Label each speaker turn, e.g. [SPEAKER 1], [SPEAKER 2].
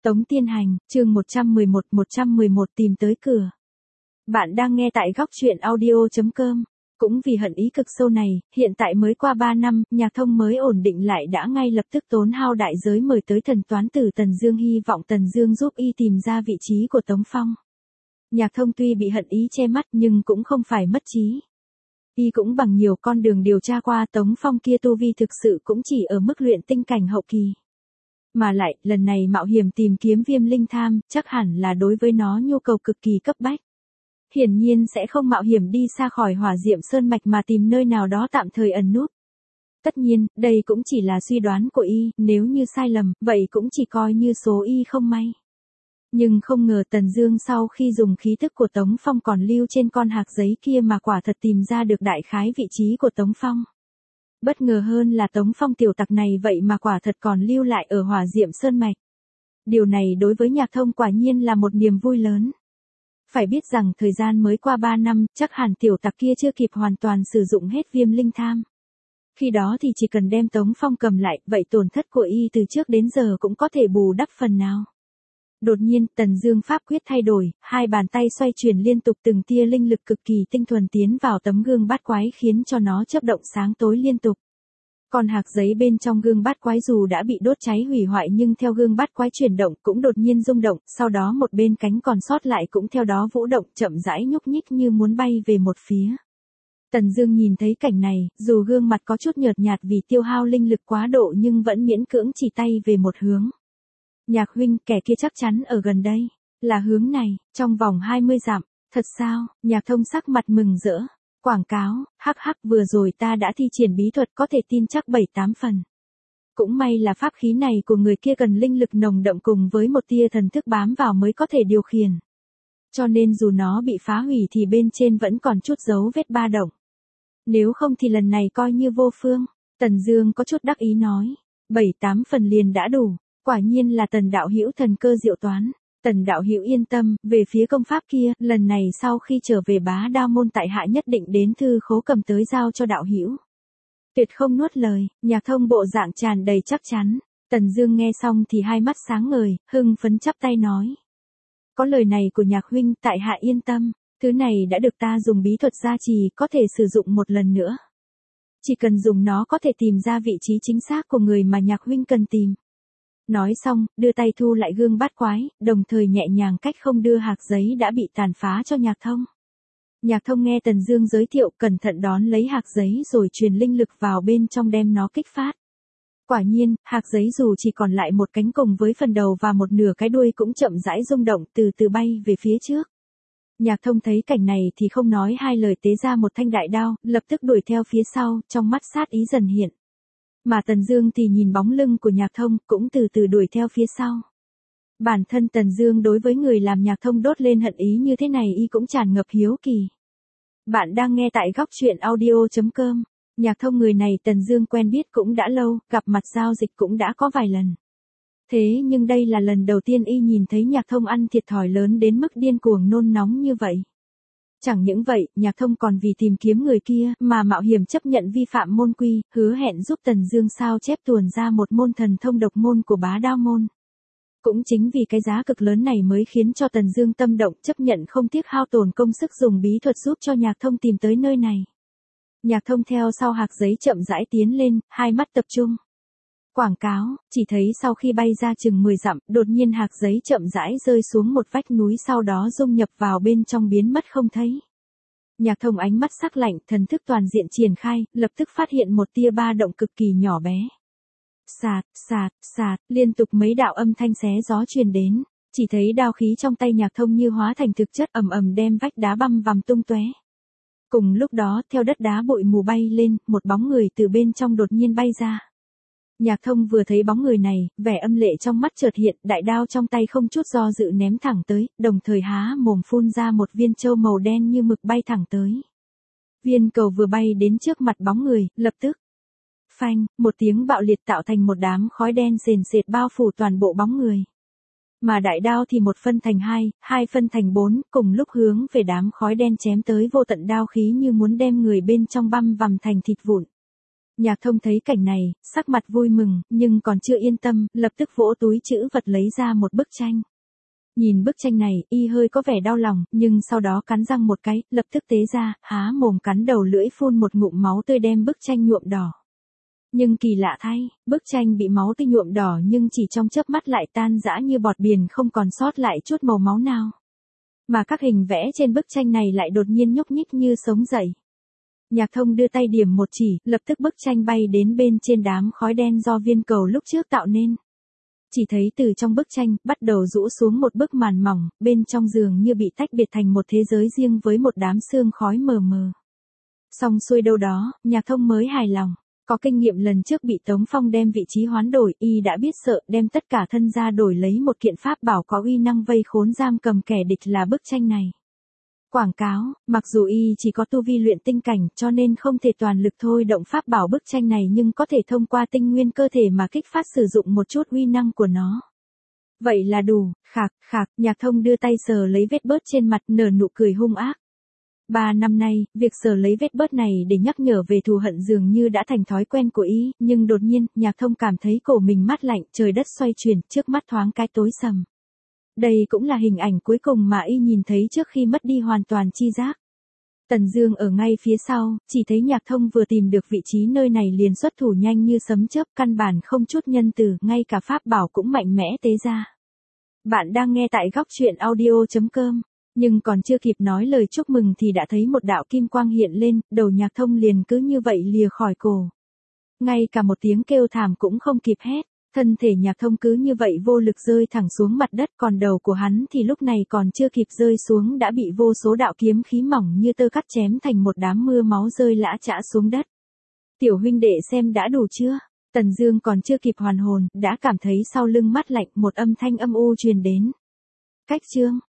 [SPEAKER 1] Tống Tiên Hành, chương 111 tìm tới cửa. Bạn đang nghe tại góc truyện audio.com. Cũng vì hận ý cực sâu này, hiện tại mới qua 3 năm, Nhạc Thông mới ổn định lại đã ngay lập tức tốn hao đại giới mời tới thần toán tử Tần Dương, hy vọng Tần Dương giúp y tìm ra vị trí của Tống Phong. Nhạc Thông tuy bị hận ý che mắt nhưng cũng không phải mất trí. Y cũng bằng nhiều con đường điều tra qua Tống Phong kia tu vi thực sự cũng chỉ ở mức luyện tinh cảnh hậu kỳ. Mà lại, lần này mạo hiểm tìm kiếm Viêm Linh Tham, chắc hẳn là đối với nó nhu cầu cực kỳ cấp bách. Hiển nhiên sẽ không mạo hiểm đi xa khỏi Hỏa Diệm Sơn mạch mà tìm nơi nào đó tạm thời ẩn núp. Tất nhiên, đây cũng chỉ là suy đoán của y, nếu như sai lầm, vậy cũng chỉ coi như số y không may. Nhưng không ngờ Tần Dương sau khi dùng khí tức của Tống Phong còn lưu trên con hạc giấy kia mà quả thật tìm ra được đại khái vị trí của Tống Phong. Bất ngờ hơn là Tống Phong tiểu tặc này vậy mà quả thật còn lưu lại ở Hỏa Diệm Sơn mạch. Điều này đối với Nhạc Thông quả nhiên là một niềm vui lớn. Phải biết rằng thời gian mới qua 3 năm, chắc hẳn tiểu tặc kia chưa kịp hoàn toàn sử dụng hết Viêm Linh Tham. Khi đó thì chỉ cần đem Tống Phong cầm lại, vậy tổn thất của y từ trước đến giờ cũng có thể bù đắp phần nào. Đột nhiên, Tần Dương pháp quyết thay đổi, hai bàn tay xoay chuyển liên tục, từng tia linh lực cực kỳ tinh thuần tiến vào tấm gương bát quái khiến cho nó chớp động sáng tối liên tục. Còn hạc giấy bên trong gương bát quái dù đã bị đốt cháy hủy hoại nhưng theo gương bát quái chuyển động cũng đột nhiên rung động, sau đó một bên cánh còn sót lại cũng theo đó vũ động, chậm rãi nhúc nhích như muốn bay về một phía. Tần Dương nhìn thấy cảnh này, dù gương mặt có chút nhợt nhạt vì tiêu hao linh lực quá độ nhưng vẫn miễn cưỡng chỉ tay về một hướng. Nhạc huynh, kẻ kia chắc chắn ở gần đây. Là hướng này, trong vòng 20 dặm. Thật sao? Nhạc Thông sắc mặt mừng rỡ. Quảng cáo, hắc hắc, vừa rồi ta đã thi triển bí thuật có thể tin chắc 7-8 phần. Cũng may là pháp khí này của người kia cần linh lực nồng đậm cùng với một tia thần thức bám vào mới có thể điều khiển. Cho nên dù nó bị phá hủy thì bên trên vẫn còn chút dấu vết ba động. Nếu không thì lần này coi như vô phương. Tần Dương có chút đắc ý nói. 7-8 phần liền đã đủ. Quả nhiên là Tần đạo hữu thần cơ diệu toán. Tần đạo hữu yên tâm, về phía công pháp kia, lần này sau khi trở về Bá Đao môn tại hạ nhất định đến thư khố cầm tới giao cho đạo hữu. Tuyệt không nuốt lời, Nhạc Thông bộ dạng tràn đầy chắc chắn. Tần Dương nghe xong thì hai mắt sáng ngời, hưng phấn chắp tay nói. Có lời này của Nhạc huynh, tại hạ yên tâm, thứ này đã được ta dùng bí thuật gia trì, có thể sử dụng một lần nữa. Chỉ cần dùng nó có thể tìm ra vị trí chính xác của người mà Nhạc huynh cần tìm. Nói xong, đưa tay thu lại gương bát quái, đồng thời nhẹ nhàng cách không đưa hạc giấy đã bị tàn phá cho Nhạc Thông. Nhạc Thông nghe Tần Dương giới thiệu, cẩn thận đón lấy hạc giấy rồi truyền linh lực vào bên trong đem nó kích phát. Quả nhiên, hạc giấy dù chỉ còn lại một cánh cùng với phần đầu và một nửa cái đuôi cũng chậm rãi rung động, từ từ bay về phía trước. Nhạc Thông thấy cảnh này thì không nói hai lời tế ra một thanh đại đao, lập tức đuổi theo phía sau, trong mắt sát ý dần hiện. Mà Tần Dương thì nhìn bóng lưng của Nhạc Thông, cũng từ từ đuổi theo phía sau. Bản thân Tần Dương đối với người làm Nhạc Thông đốt lên hận ý như thế này y cũng tràn ngập hiếu kỳ. Bạn đang nghe tại góc truyện audio.com. Nhạc Thông người này Tần Dương quen biết cũng đã lâu, gặp mặt giao dịch cũng đã có vài lần. Thế nhưng đây là lần đầu tiên y nhìn thấy Nhạc Thông ăn thiệt thòi lớn đến mức điên cuồng nôn nóng như vậy. Chẳng những vậy, Nhạc Thông còn vì tìm kiếm người kia mà mạo hiểm chấp nhận vi phạm môn quy, hứa hẹn giúp Tần Dương sao chép tuồn ra một môn thần thông độc môn của Bá Đao môn. Cũng chính vì cái giá cực lớn này mới khiến cho Tần Dương tâm động, chấp nhận không tiếc hao tổn công sức dùng bí thuật giúp cho Nhạc Thông tìm tới nơi này. Nhạc Thông theo sau hạc giấy chậm rãi tiến lên, hai mắt tập trung. Quảng cáo, chỉ thấy sau khi bay ra chừng 10 dặm, đột nhiên hạc giấy chậm rãi rơi xuống một vách núi, sau đó dung nhập vào bên trong biến mất không thấy. Nhạc Thông ánh mắt sắc lạnh, thần thức toàn diện triển khai, lập tức phát hiện một tia ba động cực kỳ nhỏ bé. Sạt, sạt, sạt, liên tục mấy đạo âm thanh xé gió truyền đến, chỉ thấy đao khí trong tay Nhạc Thông như hóa thành thực chất, ầm ầm đem vách đá băm vằm tung tóe. Cùng lúc đó, theo đất đá bụi mù bay lên, một bóng người từ bên trong đột nhiên bay ra. Nhạc Thông vừa thấy bóng người này, vẻ âm lệ trong mắt chợt hiện, đại đao trong tay không chút do dự ném thẳng tới, đồng thời há mồm phun ra một viên châu màu đen như mực bay thẳng tới. Viên cầu vừa bay đến trước mặt bóng người, lập tức phanh, một tiếng bạo liệt tạo thành một đám khói đen sền sệt bao phủ toàn bộ bóng người. Mà đại đao thì một phân thành hai, hai phân thành bốn, cùng lúc hướng về đám khói đen chém tới, vô tận đao khí như muốn đem người bên trong băm vằm thành thịt vụn. Nhạc Thông thấy cảnh này, sắc mặt vui mừng, nhưng còn chưa yên tâm, lập tức vỗ túi trữ vật lấy ra một bức tranh. Nhìn bức tranh này, y hơi có vẻ đau lòng, nhưng sau đó cắn răng một cái, lập tức tế ra, há mồm cắn đầu lưỡi phun một ngụm máu tươi đem bức tranh nhuộm đỏ. Nhưng kỳ lạ thay, bức tranh bị máu tươi nhuộm đỏ nhưng chỉ trong chớp mắt lại tan rã như bọt biển, không còn sót lại chút màu máu nào. Mà các hình vẽ trên bức tranh này lại đột nhiên nhúc nhích như sống dậy. Nhạc Thông đưa tay điểm một chỉ, lập tức bức tranh bay đến bên trên đám khói đen do viên cầu lúc trước tạo nên. Chỉ thấy từ trong bức tranh, bắt đầu rũ xuống một bức màn mỏng, bên trong giường như bị tách biệt thành một thế giới riêng với một đám sương khói mờ mờ. Xong xuôi đâu đó, Nhạc Thông mới hài lòng. Có kinh nghiệm lần trước bị Tống Phong đem vị trí hoán đổi, y đã biết sợ, đem tất cả thân ra đổi lấy một kiện pháp bảo có uy năng vây khốn giam cầm kẻ địch là bức tranh này. Quảng cáo, mặc dù y chỉ có tu vi luyện tinh cảnh cho nên không thể toàn lực thôi động pháp bảo bức tranh này, nhưng có thể thông qua tinh nguyên cơ thể mà kích phát sử dụng một chút uy năng của nó. Vậy là đủ. Khạc, khạc, Nhạc Thông đưa tay sờ lấy vết bớt trên mặt, nở nụ cười hung ác. 3 năm nay, việc sờ lấy vết bớt này để nhắc nhở về thù hận dường như đã thành thói quen của y, nhưng đột nhiên, Nhạc Thông cảm thấy cổ mình mát lạnh, trời đất xoay chuyển, trước mắt thoáng cái tối sầm. Đây cũng là hình ảnh cuối cùng mà y nhìn thấy trước khi mất đi hoàn toàn chi giác. Tần Dương ở ngay phía sau, chỉ thấy Nhạc Thông vừa tìm được vị trí nơi này liền xuất thủ nhanh như sấm chớp, căn bản không chút nhân từ, ngay cả pháp bảo cũng mạnh mẽ tế ra. Bạn đang nghe tại Góc Truyện Audio.com. Nhưng còn chưa kịp nói lời chúc mừng thì đã thấy một đạo kim quang hiện lên, đầu Nhạc Thông liền cứ như vậy lìa khỏi cổ. Ngay cả một tiếng kêu thảm cũng không kịp hét, thân thể Nhạc Thông cứ như vậy vô lực rơi thẳng xuống mặt đất, còn đầu của hắn thì lúc này còn chưa kịp rơi xuống đã bị vô số đạo kiếm khí mỏng như tơ cắt chém thành một đám mưa máu rơi lã chã xuống đất. Tiểu huynh đệ xem đã đủ chưa? Tần Dương còn chưa kịp hoàn hồn, đã cảm thấy sau lưng mát lạnh, một âm thanh âm u truyền đến. Cách chương.